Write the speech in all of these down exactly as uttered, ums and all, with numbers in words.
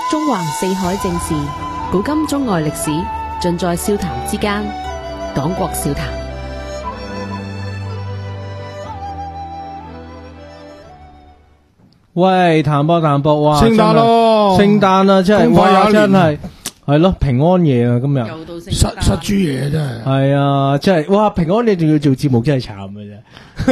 中橫四海正事，古今中外歷史，盡在笑談之間。講國笑談。 喂，譚博譚博，哇！ 聖誕咯， 聖誕啦，真係哇，真係係咯，平安夜啊，今日又到聖失誕， 失豬嘢真係。 係啊，真係哇！平安夜仲要做節目，真係慘嘅啫。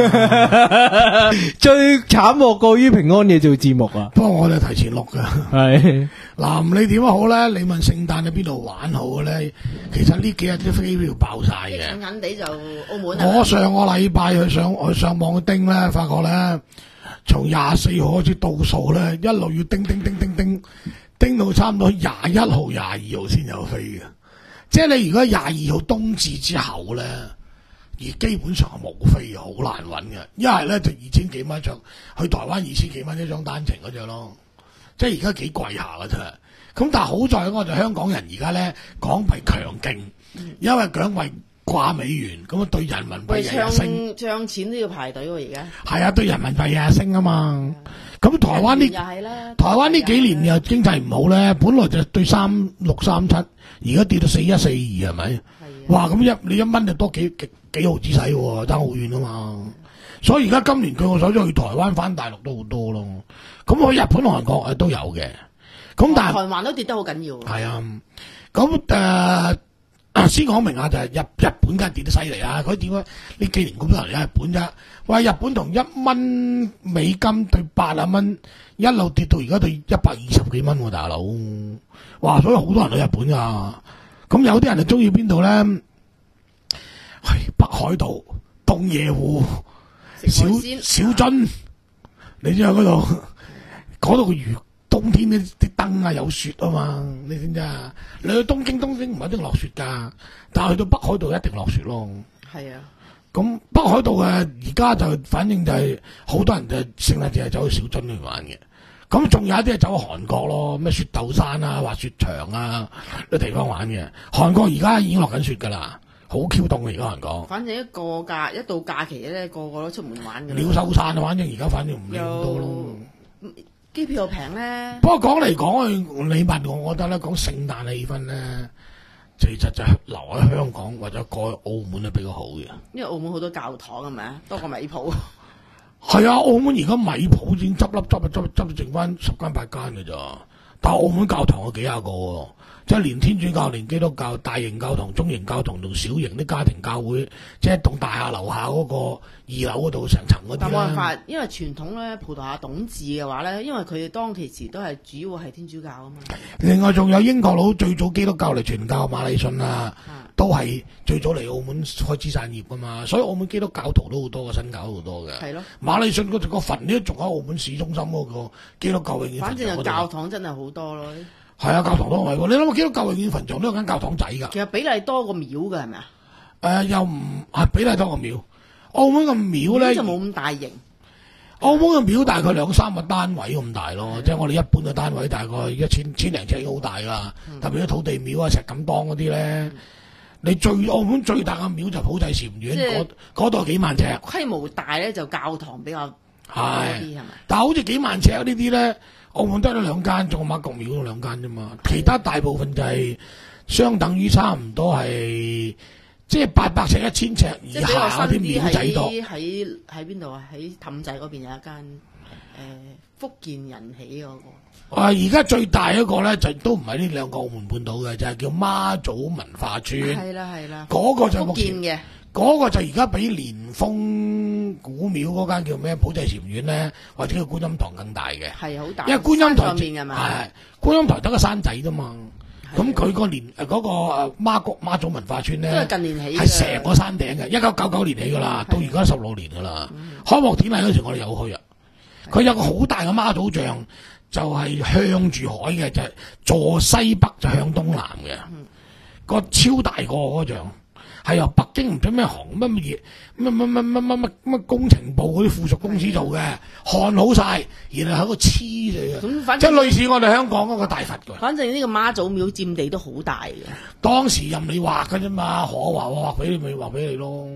最慘莫過於平安夜做節目啊！ 不過我哋提前錄噶。 係嗱，唔理點樣好咧，你問聖誕喺邊度玩好嘅咧？其實呢幾日啲飛機票爆晒嘅。 近近地就澳門啊！ 我上個禮拜去上去上網叮咧，發覺咧，從廿四號開始倒數咧，一路要叮叮叮叮叮，叮到差唔多廿一號、廿二號先有飛嘅。即係你如果廿二號冬至之後咧，而基本上係冇飛嘅，好難揾嘅。一係咧就二千幾蚊一張，去台灣二千幾蚊一張單程嗰隻咯。即係而家幾貴下嘅真係。咁但係好在我哋香港人而家咧港幣強勁，因為港幣掛美元，咁啊對人民幣日日升， 唱錢都要排隊喎而家。 係啊，對人民幣日日升啊嘛。咁台灣呢？ 又係啦。 台灣呢幾年又經濟唔好咧，本來就對三六三七，而家跌到四一四二係咪？哇！咁一你一蚊就多幾幾幾毫子使喎，爭好遠啊嘛。所以而家今年據我所知去台灣返大陸都好多咯。咁去日本、韓國誒都有嘅。咁但係台灣都跌得好緊要。 係啊。咁誒。啊、先講明下就係日日本梗係跌得犀利啊！佢點解呢幾年咁多人嚟日本啫？喂，日本同一蚊美金對八啊蚊，一路跌到而家對一百二十幾蚊喎，大佬！哇！所以好多人去日本噶。咁有啲人就中意邊度咧？係北海道、東野湖、小小樽，你知啊？嗰度嗰度嘅魚。冬天啲啲燈啊有雪啊嘛，你知唔知啊？你去東京，東京唔一定落雪噶，但係去到北海道一定落雪咯。 係啊， 咁北海道嘅而家就反正就係、是、好多人就聖誕節係走去小樽去玩嘅。咁仲有一啲係走去韓國咯，咩雪竇山啊、滑雪場啊啲地方玩嘅。韓國而家已經落緊雪噶啦，好 Q 凍嘅而家韓國。 反正一個假一到假期咧，個個都出門玩嘅。 鳥獸散啊，反正而家反正唔理咁多咯。 機票又平咧， 不過講嚟講去，你問我，我覺得咧講聖誕氣氛咧，其實就係留喺香港或者過去澳門係比較好嘅。 因為澳門好多教堂係咪啊？多過米鋪。 係啊，澳門而家米鋪已經執笠執啊執執到剩翻十間八間嘅咋，但係澳門教堂有幾廿個喎。即係連天主教、連基督教、大型教堂、中型教堂同小型啲家庭教會，即係棟大廈樓下嗰個二樓嗰度成層嗰啲。 但冇辦法，因為傳統咧，葡萄牙統治嘅話咧，因為佢哋當其時都係主要係天主教啊嘛。另外仲有英國佬最早基督教嚟傳教馬禮遜啊，都係最早嚟澳門開枝散葉噶嘛，所以澳門基督教徒都好多嘅，新教好多嘅。係咯。馬禮遜嗰個墳呢，仲喺澳門市中心嗰個基督教永遠墳場嗰度。反正教堂真係好多咯。係啊，教堂都係喎。你諗下，基督教永遠墳場都有間教堂仔㗎。其實比例多過廟㗎，係咪啊？誒、呃，又唔係比例多過廟。澳門個廟咧就冇咁大型。澳門個廟大概兩三個單位咁大咯，即係我哋一般嘅單位大概一千千零尺已經好大㗎。嗯、特別啲土地廟啊、石錦當嗰啲咧，嗯、你最澳門最大嘅廟就普濟禪院，嗰嗰度幾萬尺。規模大咧就教堂比較多啲係咪？但係好似幾萬尺呢啲咧。澳門得咗兩間，仲有媽閣廟都兩間啫嘛，其他大部分就係相等於差唔多係即係八百尺、一千尺以下嗰啲廟仔多。喺喺邊度啊？喺氹仔嗰邊有一間誒、呃、福建人起嗰、那個。啊！而家最大一個咧就都唔係呢兩個澳門半島嘅，就係、是、叫媽祖文化村。係啦係啦，嗰個就福建嘅。嗰個就而家比蓮峰古廟嗰間叫咩普濟禪院咧，或者叫觀音堂更大嘅，係好大。因為觀音台係觀音台得個山仔啫嘛，咁佢個年誒嗰個媽閣媽祖文化村咧，都係近年起嘅，係成個山頂嘅，一九九九年起噶啦，到而家十六年噶啦。開幕典禮嗰時我哋有去啊，佢有個好大嘅媽祖像，就係向住海嘅，就係坐西北就向東南嘅，個超大個嗰像。係由北京唔知咩行乜乜嘢乜乜乜乜乜乜乜工程部嗰啲附屬公司做嘅，焊好晒，然後喺個黐嚟嘅，即係類似我哋香港嗰個大佛嘅。反正呢個媽祖廟佔地都好大嘅。當時任你畫嘅啫嘛，可畫我畫俾你咪畫俾你咯。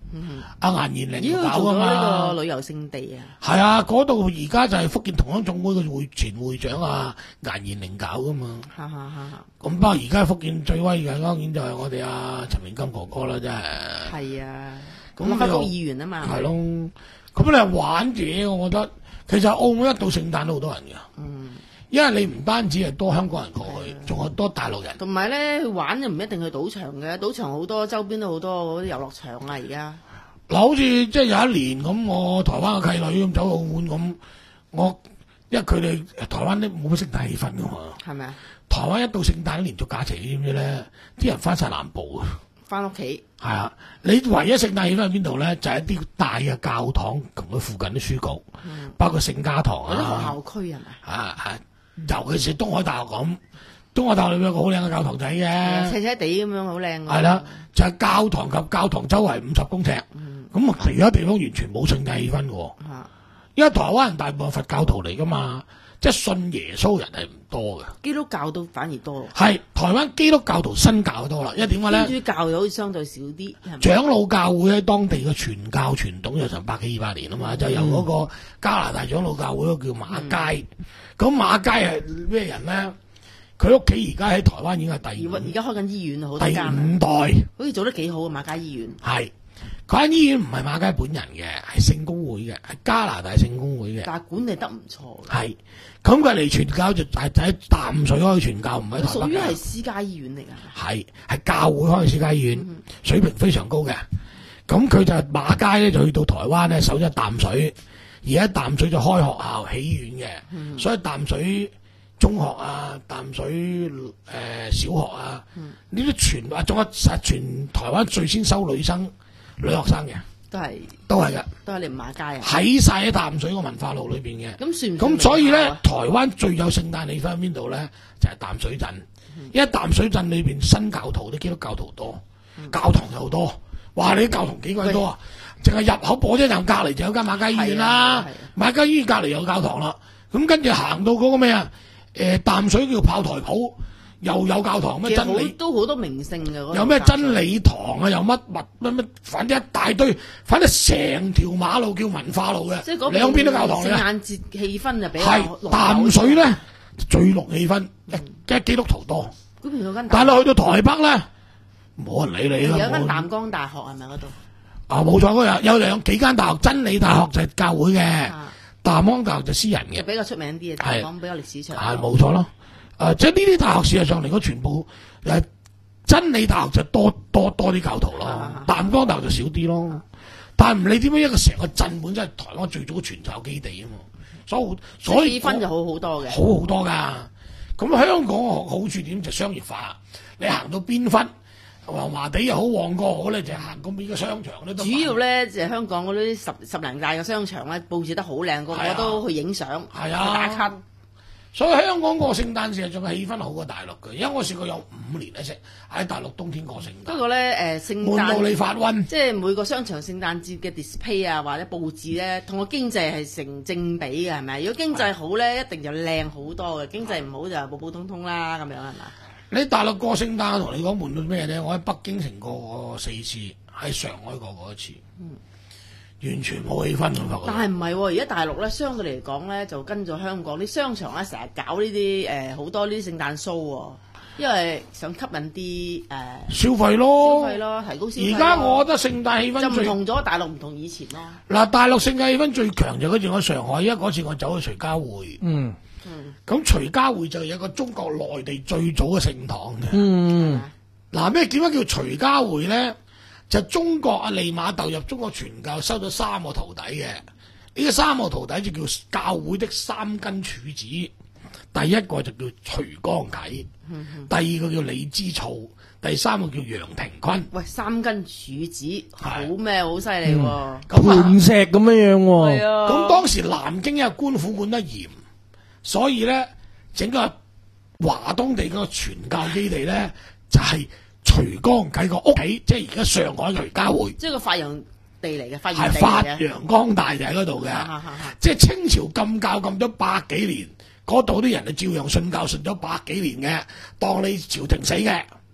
阿顏賢玲咦，佢搞噶做咗呢嘛。 個旅遊勝地啊！ 係啊，嗰度而家就係福建同鄉總會嘅會前會長啊顏賢玲搞噶嘛。 哈哈哈哈！ 咁不過而家福建最威嘅當然就係我哋阿陳明金哥哥啦，真係。 係啊， 咁立法局議員啊嘛。 係咯，咁你係玩嘢，我覺得其實澳門一到聖誕都好多人㗎。 嗯。 因為你唔單止係多香港人過去，仲有多大陸人。 同埋咧，去玩就唔一定去賭場嘅，賭場好多周邊都好多嗰啲遊樂場啊，而家。 嗱，好似即係有一年咁，我台灣嘅契女咁走澳門咁，我因為佢哋台灣都冇乜聖誕氣氛㗎嘛。 係咪啊？ 台灣一到聖誕連續假期，你知唔知咧？啲人翻晒南部啊！ 翻屋企。 係啊，你唯一聖誕氣氛喺邊度咧？就係、是、一啲大嘅教堂同佢附近啲書局，嗯、包括聖家堂啊。 嗰啲學校區係咪？ 啊啊！尤其是東海大學咁，東海大學裏邊有個好靚嘅教堂仔嘅， 斜斜地咁樣好靚。 係啦，就係、是、教堂及教堂周圍五十公尺，咁、嗯、其他地方完全冇聖誕氣氛嘅。嗯、因為台灣人大部分佛教徒嚟噶嘛，即係信耶穌人係唔多嘅。 基督教都反而多。 係台灣基督教徒新教多啦，因為點解咧？ 天主教又好似相對少啲。 長老教會喺當地嘅傳教傳統有成百幾二百年啊嘛，嗯、就由嗰個加拿大長老教會嗰個叫馬偕。嗯咁馬偕係咩人咧？佢屋企而家喺台灣已經係第五， 而家開緊醫院好多間。 第五代， 好似做得幾好啊！馬偕醫院係佢間醫院唔係馬偕本人嘅，係聖公會嘅，係加拿大聖公會嘅。 但係管理得唔錯。 係咁佢嚟傳教就係喺淡水開傳教，唔喺台北。 屬於係私家醫院嚟㗎。 係係教會開私家醫院，嗯、水平非常高嘅。咁佢就馬偕咧就去到台灣咧，首先淡水。而家淡水就開學校起院嘅，嗯、所以淡水中學啊、淡水誒、呃、小學啊，呢啲、嗯、全啊，仲有實全台灣最先收女生女學生嘅， 都係都係㗎， 都係你馬偕啊， 喺晒喺淡水個文化路裏邊嘅。 咁算唔算？ 咁所以咧，台灣最有聖誕氣氛喺邊度咧？就係、是、淡水鎮，嗯、因為淡水鎮裏邊新教徒啲基督教徒多，嗯、教堂又多。哇！你啲教堂幾鬼多啊！淨係入口火車站隔離就有間馬偕醫院啦，馬偕醫院隔離有教堂啦。咁跟住行到嗰個咩啊？誒淡水叫炮台埔，又有教堂咩真理都好多名勝嘅。 有咩真理堂啊？又乜乜乜乜，反正一大堆，反正成條馬路叫文化路嘅， 即係兩邊都教堂嘅。 聖誕節氣氛就比較係淡水咧最濃氣氛，即係基督徒多。 嗰邊有間， 但係去到台北咧，冇人理你啦。 有間淡江大學係咪嗰度？ 啊，冇錯，嗰有有兩幾間大學，真理大學就係教會嘅， 啊、 淡江大學就私人嘅， 比較出名啲嘅，淡江比較歷史長。 係冇錯咯，誒、呃，即係呢啲大學事實上嚟講，全部誒、呃、真理大學就多多多啲教徒咯，啊、淡江大學就少啲咯。啊、但係唔理點樣，一個成個鎮本身係台灣最早嘅傳教基地啊嘛，所以所以氣氛就好好多嘅， 好好多㗎。咁香港嘅好處點就商業化，你行到邊忽？黃麻地又好，旺角好咧，就行嗰邊嘅商場咧。 主要咧就係、是、香港嗰啲十十零大嘅商場咧，佈置得好靚，個個都去影相， 係啊， 打卡。 所以香港個聖誕節仲係氣氛好過大陸嘅，因為我試過有五年咧，喺大陸冬天過聖誕。 不過咧誒，聖誕悶到你發瘟， 即係每個商場聖誕節嘅 display 啊，或者佈置咧，同個經濟係成正比嘅，係咪？如果經濟好咧，一定就靚好多嘅；經濟唔好就普普通通啦，咁樣係咪？ 你大陸過聖誕，同你講悶到咩咧？我喺北京城過過四次，喺上海過過一次，嗯、完全冇氣氛。 但係唔係喎？而家大陸咧，相對嚟講咧，就跟咗香港啲商場咧，成日搞呢啲誒好多呢啲聖誕 show 喎，因為想吸引啲誒、呃、 消費咯， 消費咯，提高消費。 而家我覺得聖誕氣氛就唔同咗，大陸唔同以前咯。 嗱，大陸聖誕氣氛最強就嗰次我上海，因為嗰次我走去徐家匯。嗯。咁、嗯、徐家匯就有一個中國內地最早嘅聖堂嘅。嗯，嗱咩點解叫徐家匯咧？就中國阿利瑪竇入中國傳教，收咗三個徒弟嘅。呢、這個三個徒弟就叫教會的三根柱子。第一個就叫徐光啟，嗯、哼第二個叫李之操，第三個叫楊廷坤。 喂，三根柱子好咩？好犀利喎！ 磐石咁樣樣喎。 係啊。 咁當時南京因為官府管得嚴。所以咧，整個華東地嗰個傳教基地咧，就係、是、徐光啟個屋企，即係而家上海徐家匯， 即係個發揚地嚟嘅，發揚係發揚光大就喺嗰度嘅。即係清朝禁教禁咗百幾年，嗰度啲人係照樣信教信咗百幾年嘅，當你朝廷死嘅。 即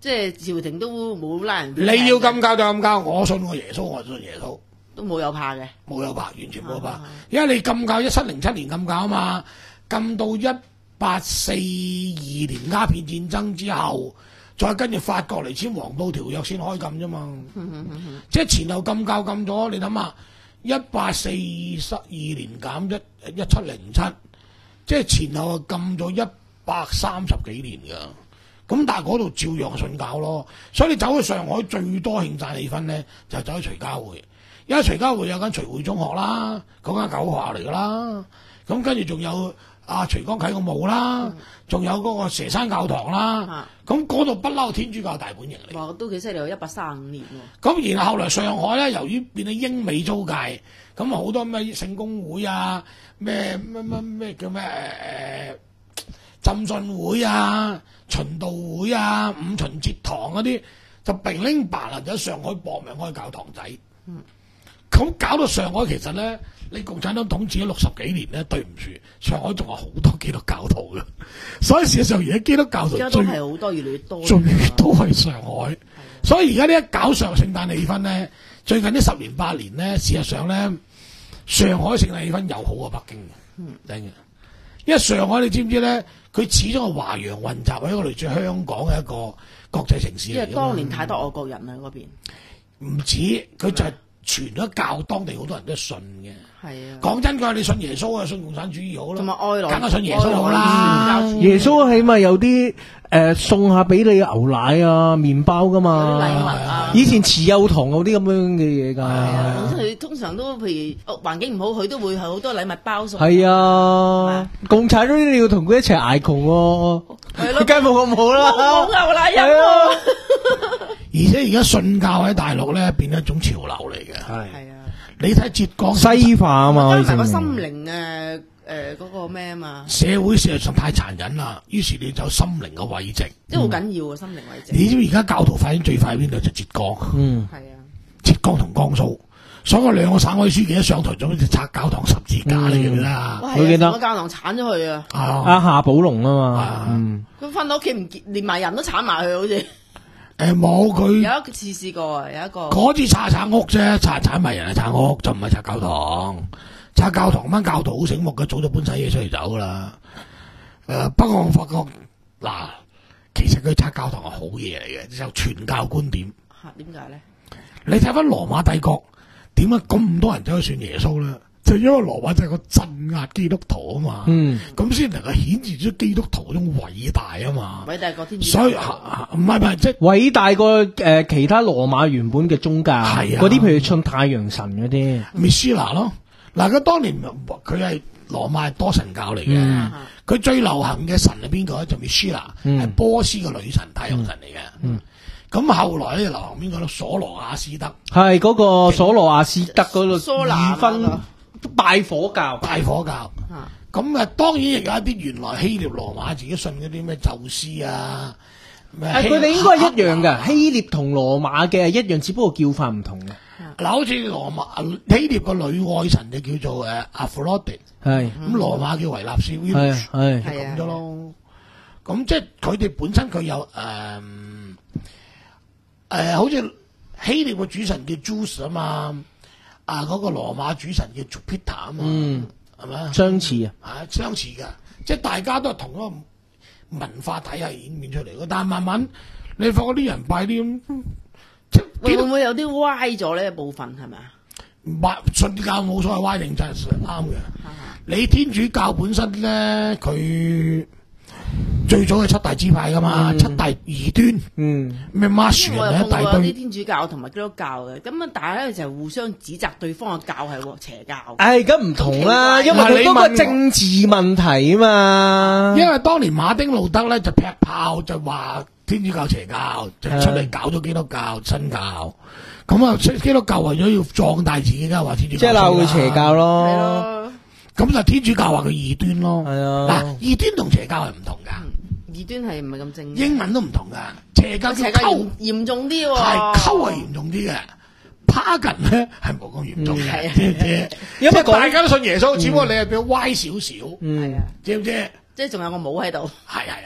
即係朝廷都冇拉人。 你要禁教就禁教，我信我耶穌，我信耶穌， 都冇有怕嘅， 冇有怕，完全冇有怕。因為你禁教一七零七年禁教啊嘛，禁到一八四二年鴉片戰爭之後，再跟住法國嚟簽黃埔條約先開禁啫嘛。即係前後禁教禁咗，你諗下，一八四二年減一一七零七，即係前後禁咗一百三十幾年㗎。咁但係嗰度照樣信教咯，所以你走去上海最多慶讚氣氛咧，就走去徐家匯，因為徐家匯有間徐匯中學啦，嗰間舊學校嚟噶啦，咁跟住仲有阿、啊、徐江啟個墓啦，仲、嗯、有嗰個蛇山教堂啦，咁嗰度不嬲天主教大本營嚟。 哇，都幾犀利，一百三十五年喎。 咁然後後來上海咧，由於變咗英美租界，咁啊好多咩聖公會啊，咩咩咩咩叫咩誒、呃、浸信會啊。循道會啊、五旬節堂嗰啲就並拎白啦，喺上海搏命開教堂仔。咁、嗯、搞到上海其實咧，你共產黨統治咗六十幾年咧，對唔住，上海仲有好多基督教徒嘅。所以事實上而家基督教徒而家都係好多，越嚟越多， 最多係上海。所以而家呢一搞上聖誕氣氛咧，最近呢十年八年咧，事實上咧，上海聖誕氣氛又好過北京嘅。嗯，真嘅。因為上海你知唔知咧？佢始終係華洋混雜，係一個類似香港嘅一個國際城市嚟。 因為當年太多外國人啦嗰邊。唔止，佢就係傳咗教，當地好多人都信嘅。 係啊。講真㗎，你信耶穌啊，信共產主義好啦。 同埋愛來， 梗係信耶穌好啦。 耶穌起碼有啲誒、呃、送下俾你牛奶啊、麵包㗎嘛。 禮物啊。 以前慈幼堂嗰啲咁樣嘅嘢㗎。係啊。佢通常都譬如環境唔好，佢都會係好多禮物包送。 係啊。共產黨你要同佢一齊捱窮喎。係咯。梗係冇咁好啦。 冇牛奶飲喎。 而且而家信教喺大陸咧變咗一種潮流嚟嘅。係。係啊。你睇浙江西化啊嘛， 加埋個心靈誒誒嗰個咩啊嘛。社會事實上太殘忍啦，於是你就心靈嘅慰藉， 即係好緊要啊！心靈慰藉。 你知唔知而家教徒發展最快邊度就浙江？ 嗯， 係啊， 浙江同江蘇，所以兩個省委書記一上台咗就拆教堂十字架嚟嘅啦。 我記得個教堂鏟咗佢啊！ 阿夏寶龍啊嘛，嗯， 佢翻到屋企唔見，連埋人都鏟埋佢好似。 誒冇佢有一次試過啊，有一個嗰次拆拆屋啫，拆拆埋人係拆屋，就唔係拆教堂。拆教堂班教徒好醒目嘅，早就搬晒嘢出嚟走噶啦。誒、呃，不過我發覺嗱，其實佢拆教堂係好嘢嚟嘅，就傳教觀點。 嚇點解咧？ 你睇翻羅馬帝國點解咁多人走去信耶穌咧？就因為羅馬就係個鎮壓基督徒啊嘛，咁先、嗯、能夠顯示出基督徒嗰種偉大啊嘛， 偉大過天主教， 所以唔係唔係即係偉大過誒、呃、其他羅馬原本嘅宗教，係啊，嗰啲譬如信太陽神嗰啲， 米斯拿咯，嗱佢當年佢係羅馬係多神教嚟嘅，佢、嗯、最流行嘅神係邊個咧？就米斯拿，係、嗯、波斯嘅女神太陽神嚟嘅。嗯嗯咁後來咧流行邊個咧？索羅亞斯德係嗰個索羅亞斯德嗰度二分拜火教， 拜火教。咁啊，當然亦有一啲原來希臘羅馬自己信嗰啲咩宙斯啊， 佢哋應該係一樣嘅。希臘同羅馬嘅一樣，只不過叫法唔同嘅。 嗱，好似羅馬希臘個女愛神就叫做誒阿弗洛狄，係咁羅馬叫維納斯 Venus，係咁咗咯。咁即係佢哋本身佢有誒。誒、呃，好似希臘個主神叫 Zeus 啊嘛，啊嗰、那個羅馬主神叫 Jupiter 啊嘛，係咪啊？相似啊，啊相似噶，即係大家都係同一個文化體系演變出嚟嘅。但係慢慢你發覺啲人拜啲咁，即係會唔會有啲歪咗呢一部分係咪啊？ 歪信教冇所謂歪定真係啱嘅。你天主教本身咧，佢最早係七大支派噶嘛，嗯、七大異端，嗯，咩馬樹人一大堆。 啲天主教同埋基督教嘅，咁啊，大家咧就互相指責對方嘅教係邪教。 唉、哎，咁唔同啦，因為佢嗰個政治問題啊嘛。 因為當年馬丁路德咧就劈炮就話天主教邪教，就出嚟搞咗基督教新教。咁啊，基督教為咗要壯大自己，梗係話天主教。 即係鬧佢邪教咯。係咯。 咁就天主教話佢異端咯。 係啊。 嗱，異端同邪教係唔同噶。 異端係唔係咁正？ 英文都唔同噶，邪教叫溝嚴重啲喎， 係溝係嚴重啲嘅，pagan咧係冇咁嚴重嘅，知唔知？因為大家都信耶穌，只不過你係比較歪少少，係啊，知唔知？ 即係仲有個帽喺度， 係係係係。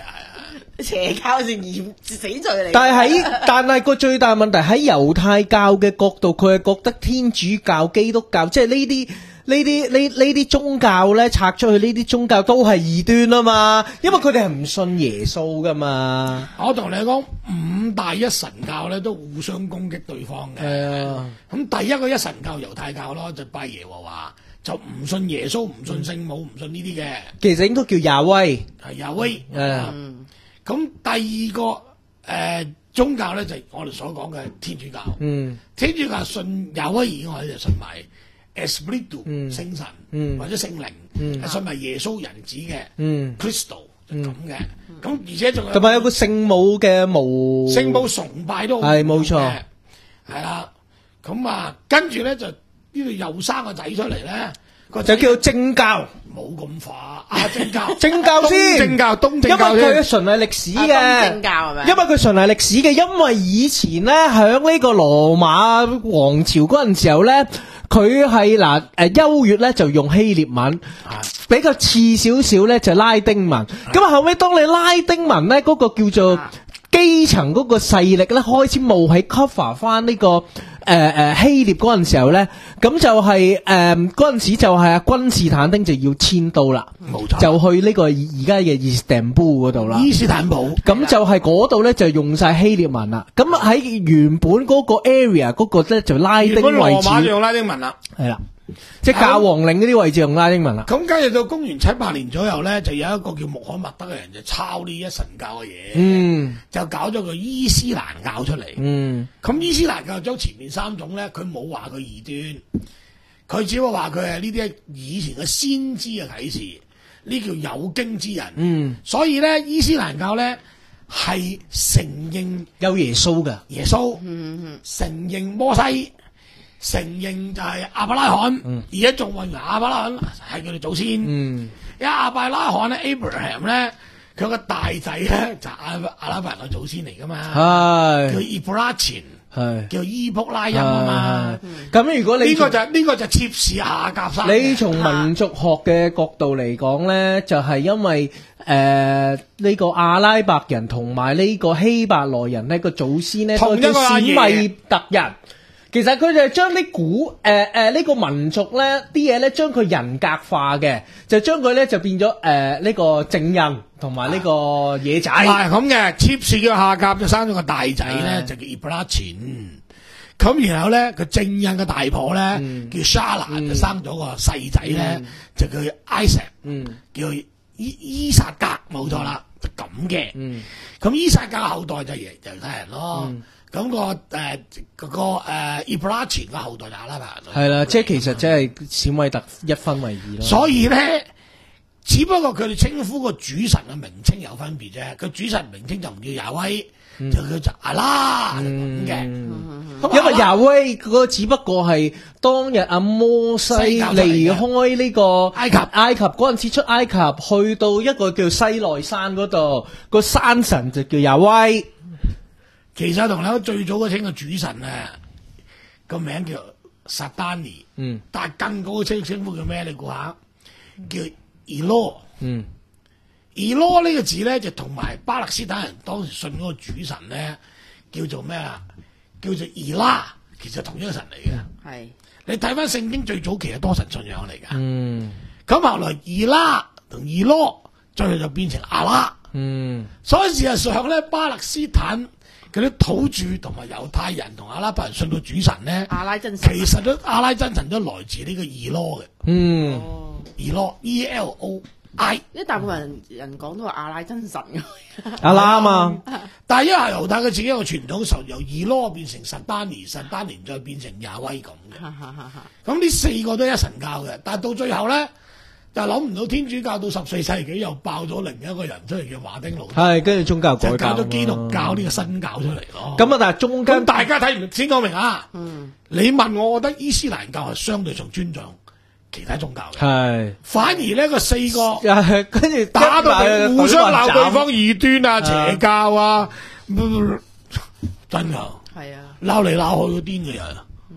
邪教係嚴死罪嚟。 但係喺但係個最大問題喺猶太教嘅角度，佢係覺得天主教、基督教，即係呢啲呢啲呢呢啲宗教咧，拆出去呢啲宗教都係異端啊嘛，因為佢哋係唔信耶穌噶嘛。 我同你講，五大一神教咧都互相攻擊對方嘅。 係啊， 咁第一個一神教猶太教咯，就拜耶和華，就唔信耶穌，唔信聖母，唔信呢啲嘅。 其實應該叫亞威， 係亞威。 嗯。 咁第二個誒、呃、宗教咧就係我哋所講嘅天主教。嗯，天主教信亞威以外就信埋 Espiritu 聖神，嗯、或者聖靈，嗯、信埋耶穌人子嘅，嗯 Crystal 就咁嘅。咁、嗯、而且仲有同埋有個聖母嘅模， 聖母崇拜都係冇錯， 係啦。咁啊，跟住咧就呢度又生個仔出嚟咧。 就叫正教， 冇咁快啊！正教， 正教先， 正教，東正教， 因為佢純係歷史嘅， 東正教係咪？ 因為佢純係歷史嘅，因為以前咧響呢個羅馬王朝嗰陣時候咧，佢係嗱誒優越咧就用希臘文，比較次少少咧就拉丁文。咁啊後尾當你拉丁文咧嗰個叫做基層嗰個勢力咧開始冒起 cover 翻呢個。誒誒、呃，希臘嗰陣時候咧，咁就係誒嗰陣時就係阿君士坦丁就要遷都啦， 冇錯， 就去呢個而家嘅伊斯坦布嗰度啦。 伊斯坦布， 咁就係嗰度咧就用晒希臘文啦。咁喺原本嗰個 area 嗰個咧就拉丁位置，原本羅馬就用拉丁文啦， 係啦。即係教皇令嗰啲位置用拉丁文啦。 咁跟住到公元七百年左右咧，就有一個叫穆罕默德嘅人就抄呢一神教嘅嘢，嗯，就搞咗個伊斯蘭教出嚟。嗯，咁伊斯蘭教將前面三種咧，佢冇話佢異端，佢只不過話佢係呢啲以前嘅先知嘅啟示，呢叫有經之人。嗯，所以咧伊斯蘭教咧係承認有耶穌嘅耶穌，嗯嗯，承認摩西。承認就係亞伯拉罕，嗯、而家仲問亞伯拉罕係佢哋祖先。嗯，因為亞伯拉罕咧 ，Abraham 咧，佢個大仔咧就阿阿拉伯人嘅祖先嚟噶嘛，係叫伊布拉前，係叫伊卜拉欣啊嘛。 咁、嗯、如果你呢個就呢、這個就妾侍夏甲生。 你從民族學嘅角度嚟講咧，就係、是、因為誒呢、呃這個阿拉伯人同埋呢個希伯來人呢個祖先咧都叫史米特人。其實佢就係將啲古誒誒呢個民族咧啲嘢咧，將佢人格化嘅，就將佢咧就變咗誒呢個正印同埋呢個野仔。 係咁嘅，妾侍叫夏甲就生咗個大仔咧，就叫伊布拉錢。咁然後咧，個正印嘅大婆咧、嗯、叫莎拿，就生咗個細仔咧，嗯、就叫艾石，嗯、叫伊伊撒格，冇錯啦，就咁嘅。咁、嗯、伊撒格後代就耶猶太人咯。嗯咁、那個誒嗰、呃那個誒伊布拉前嘅後代就阿拉伯人， 係啦，即係其實即係史米特一分為二咯。 所以咧，只不過佢哋稱呼個主神嘅名稱有分別啫。個主神名稱就唔叫亞威，嗯、就叫做阿拉咁嘅。 因為亞威嗰個只不過係當日阿摩西離開呢個埃及，埃及嗰陣時出埃及，去到一個叫西奈山嗰度，個山神就叫亞威。 其實同你講最早嘅稱嘅主神啊，個名叫撒丹尼，嗯，但係更高嘅稱稱呼叫咩？你估下，叫伊羅，嗯，伊羅呢個字咧就同埋巴勒斯坦人當時信嗰個主神咧叫做咩啊？叫做伊拉，其實同一個神嚟嘅。係、嗯，你睇翻聖經最早期係多神信仰嚟㗎。嗯，咁後來伊拉同伊羅最後就變成阿拉。嗯，所以事實上咧，巴勒斯坦嗰啲土著同埋猶太人同阿拉伯人信到主神咧， 阿拉真神， 其實都阿拉真神都來自呢個以羅嘅。嗯，以羅 E L O I， 因為大部分人講都話阿拉真神嘅， 阿拉啊嘛。 但係因為猶太佢自己一個傳統，受由以羅變成實丹尼，實丹尼再變成亞威咁嘅。咁呢四個都係一神教嘅，但係到最後咧。就諗唔到天主教到十四世紀又爆咗另一個人出嚟叫馬丁路德， 係跟住宗教改革， 就搞咗基督教呢個新教出嚟咯。 咁啊，但係中間大家睇唔先講明啊。嗯，你問我，我覺得伊斯蘭教係相對上尊重其他宗教嘅，係是反而呢個四個跟住打到互相鬧對方異端啊、邪教啊，真噶係啊，鬧嚟鬧去個癲嘅人。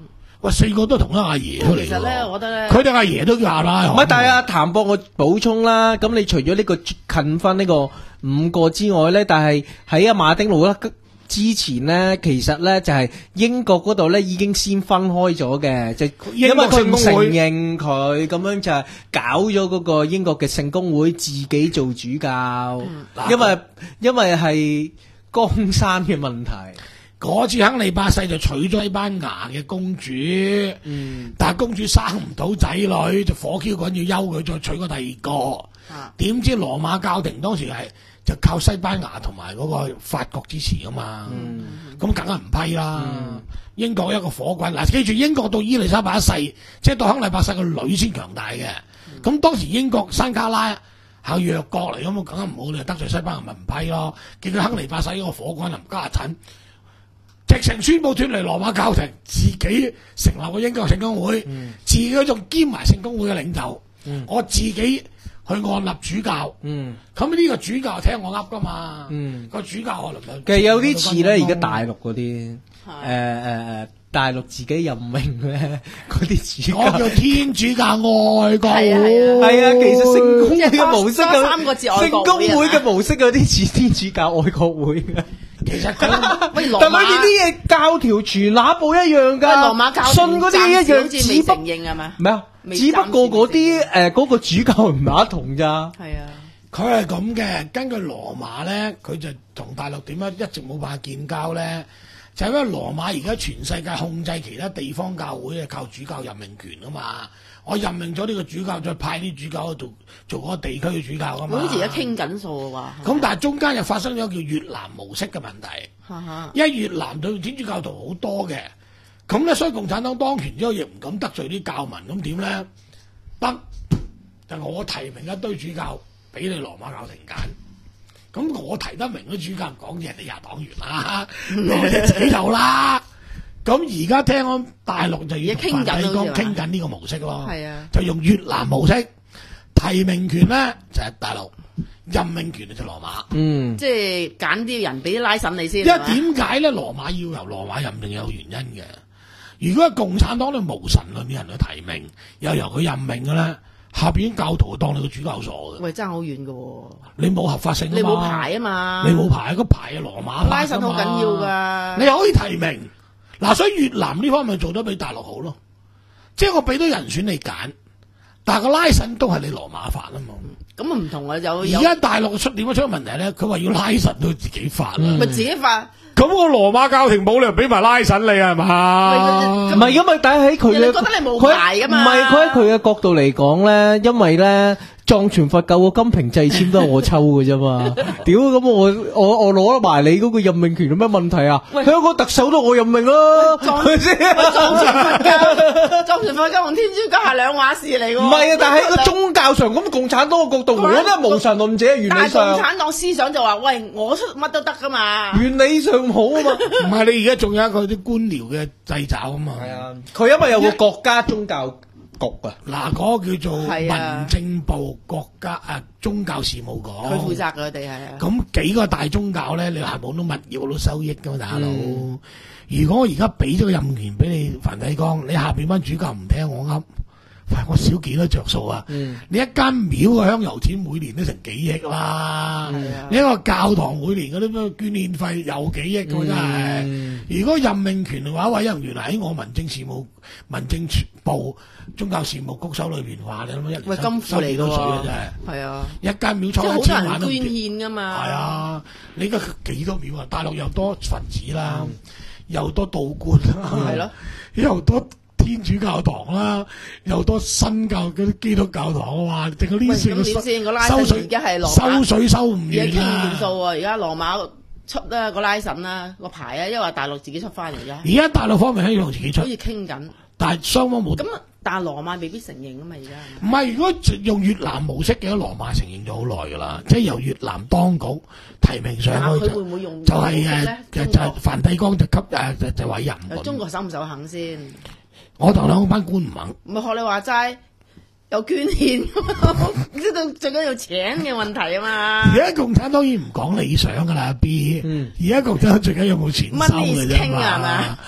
喂，四個都同一阿爺出嚟。 其實咧，我覺得咧， 佢哋阿爺都叫阿拉罕。 唔係，但係阿譚博我補充啦，咁你除咗呢個近分呢個五個之外咧，但係喺阿馬丁路咧之前咧，其實咧就係英國嗰度咧已經先分開咗嘅，就因為佢唔承認佢咁樣就係搞咗嗰個英國嘅聖公會自己做主教，嗯、因為因為係江山嘅問題。 嗰次亨利八世就娶咗西班牙嘅公主，嗯，但係公主生唔到仔女，就火 Q 滾要休佢，再娶個第二個。點、啊、知羅馬教廷當時係就靠西班牙同埋嗰個法國支持啊嘛，咁梗係唔批啦。嗯、英國一個火滾，嗱，記住英國到伊麗莎白一世，即係到亨利八世個女先強大嘅。咁、嗯、當時英國山卡拉係弱國嚟，咁啊梗係唔好，你得罪西班牙咪唔批咯。見到亨利八世嗰個火滾林家陣。直情宣布脫離羅馬教廷，自己成立個英國聖公會，嗯、自己仲兼埋聖公會嘅領袖，嗯、我自己去按立主教。咁呢、嗯、個主教聽我噏噶嘛？嗯、個主教可能其實有啲似咧，而家大陸嗰啲誒誒誒，大陸自己任命咧嗰啲主教， 我叫天主教愛國會。 係啊，其實聖公會嘅模式有三個字愛國會， 聖公會嘅模式有啲似天主教愛國會嘅。 其實佢， 但係呢啲嘢教條全那部一樣㗎， 羅馬教信嗰啲一樣，只不承認係咪？ 咩啊？只不過嗰啲誒嗰個主教唔係一同咋。 係啊， 佢係咁嘅。根據羅馬咧，佢就同大陸點樣一直冇辦法建交咧，就係因為羅馬而家全世界控制其他地方教會係靠主教任命權啊嘛。我任命咗呢個主教，再派啲主教去做做嗰個地區嘅主教啊嘛。 好似而家傾緊數啊喎。 咁但係中間又發生咗叫越南模式嘅問題。因為越南對天主教徒好多嘅，咁咧所以共產黨當權之後亦唔敢得罪啲教民，咁點咧？得就我提名一堆主教俾你羅馬教廷揀，咁我提得明啲主教講嘢，人哋廿黨員啦，我哋自己有啦。咁而家聽講大陸就要同梵蒂岡傾緊呢個模式咯，就用越南模式，提名權咧就係大陸。任命權就羅馬， 嗯， 即係揀啲人俾啲拉審你先。 因為點解咧？羅馬要由羅馬任命有原因嘅。如果係共產黨咧無神論啲人去提名，又由佢任命嘅咧，下邊教徒當你個主教傻嘅。 喂，爭好遠嘅。 你冇合法性啊嘛， 你冇牌啊嘛， 你冇牌，個牌係羅馬拉審好緊要噶。 你可以提名，嗱，所以越南呢方面做得比大陸好咯。即係我俾到人選你揀。但係個拉審都係你羅馬法啊嘛， 咁啊唔同啊，有而家大陸出點樣出問題咧？佢話要拉審都自己法啦，咪、 嗯、自己法。 咁個羅馬教廷冇理由俾埋拉審你係嘛？ 唔係，因為但係喺佢嘅， 覺得你冇牌噶嘛？ 唔係，佢喺佢嘅角度嚟講咧，因為咧藏傳佛教個金瓶掣籤都係我抽嘅啫嘛。屌，咁我我我攞埋你嗰個任命權有咩問題啊？香港特首都我任命咯，係咪先？ 藏傳佛教、藏傳佛教同天主教係兩碼事嚟嘅。 唔係啊，但係喺個宗教上，咁共產黨嘅角度，我都係無神論者，原理上。但係共產黨思想就話：喂，我出乜都得噶嘛。 原理上好啊嘛。 唔係，你而家仲有一個啲官僚嘅掣肘啊嘛。係啊， 佢因為有個國家宗教局啊。 嗱，嗰個叫做民政部國家誒宗教事務局。 佢負責佢哋係啊。 咁幾個大宗教咧，你係冇到物業好多收益噶嘛，大佬。嗯、如果我而家俾咗個任權俾你梵蒂岡，你下邊班主教唔聽我噏。喂，我少幾多着數啊！嗯、你一間廟嘅香油錢每年都成幾億啦，嗯、你一個教堂每年嗰啲咩捐獻費有幾億㗎真係。嗯、如果任命權嘅話，委任員喺我民政事務、民政部、宗教事務局手裏邊話，你諗一年收收幾多水啊？真係。係啊，一間廟抽一千萬都唔捐獻㗎嘛。係啊，你而家幾多廟啊？大陸又多分子啦，嗯、又多道觀啦，係咯、嗯，又多。天主教堂啦，又多新教嗰啲基督教堂啊，淨係呢四個收水，而家係羅馬收水收唔完啊！而家傾掂數喎， 而家羅馬出啦個拉審啦個牌啊，因為話大陸自己出翻嚟而家。 而家大陸方面希望自己出， 好似傾緊， 但係雙方冇。 咁但係羅馬未必承認啊嘛，而家。 唔係，如果用越南模式嘅，羅馬承認咗好耐噶啦，即係由越南當局提名上去。 佢會唔會用？ 就係誒，就係梵蒂岡就給誒就就委任。 中國手唔手肯先？ 我同兩班官唔肯， 唔係學你話齋有捐獻，呢度最緊要錢嘅問題啊嘛。而家共產當然唔講理想噶啦，B。而家共產最緊要有冇錢收嘅啫嘛。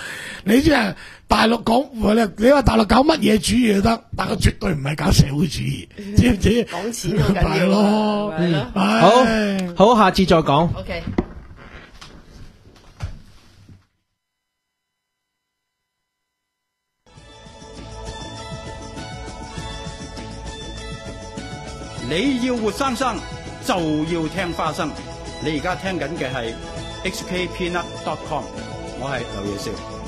你知係大陸講，你話大陸搞乜嘢主義都得，但係絕對唔係搞社會主義，知唔知？ 講錢好緊要咯， 係咯。 好，好，下次再講。 OK。 你要活生生就要聽花生。你而家聽緊嘅係 H K Peanut dot com， 我係劉野少。